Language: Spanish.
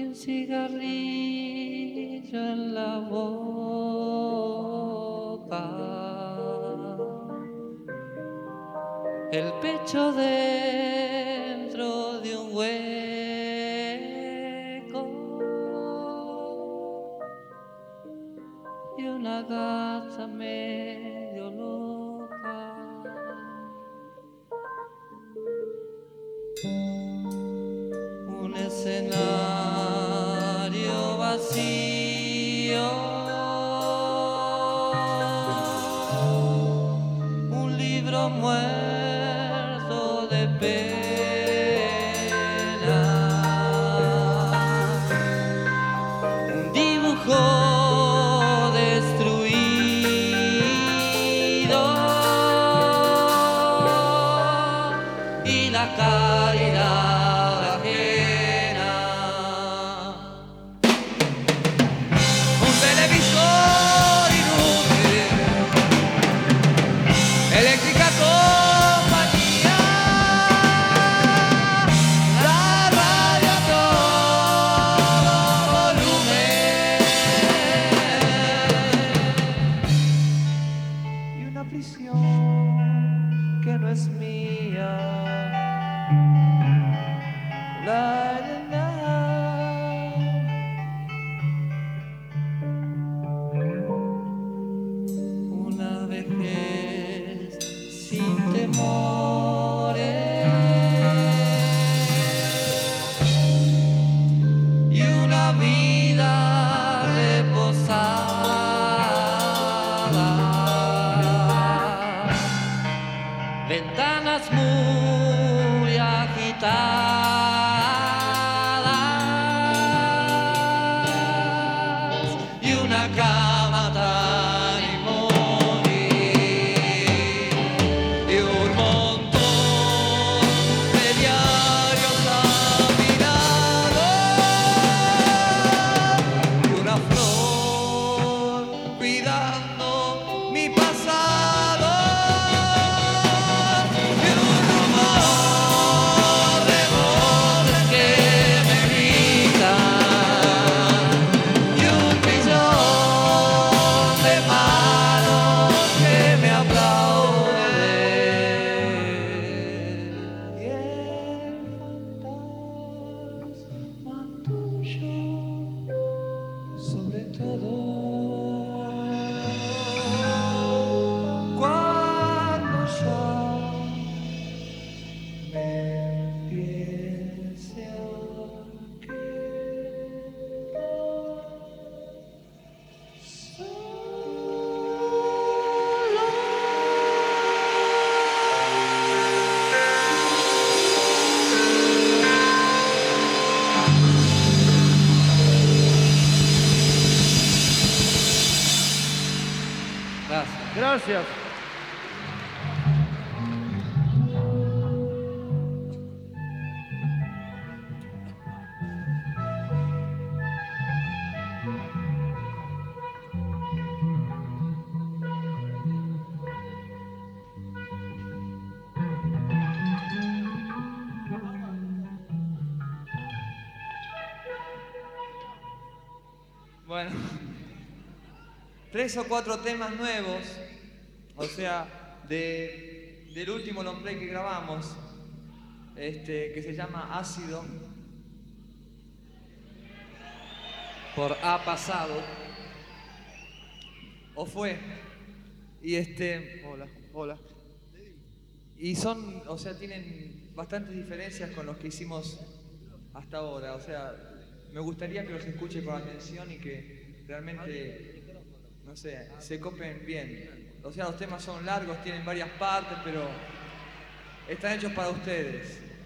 el cigarrillo en la boca, el pecho dentro de un hueco y una gata medio loca. Un escenario vacío, un libro muerto de pena, un dibujo destruido y la caridad ajena. Un televisor inútil, eléctrica compañía, la radio a todo volumen y una prisión que no es mía. La, la, la. Una vejez sin temores y una vida reposada, ventanas muy agitadas y una cama tan inmóvil y un montón de diarios a mi lado y una flor cuidando mi pasado y un rumor de voces que me gritan y un millón de manos que me aplauden y el fantasma tuyo sobre todo cuando ya me empiece a Gracias. Gracias. Bueno, 3 o 4 temas nuevos, o sea, del último long play que grabamos, que se llama Ácido, por Ha Pasado, o fue, y Hola, hola. y son, o sea, tienen bastantes diferencias con los que hicimos hasta ahora, o sea, me gustaría que los escuche con atención y que realmente, no sé, se copen bien. O sea, los temas son largos, tienen varias partes, pero están hechos para ustedes.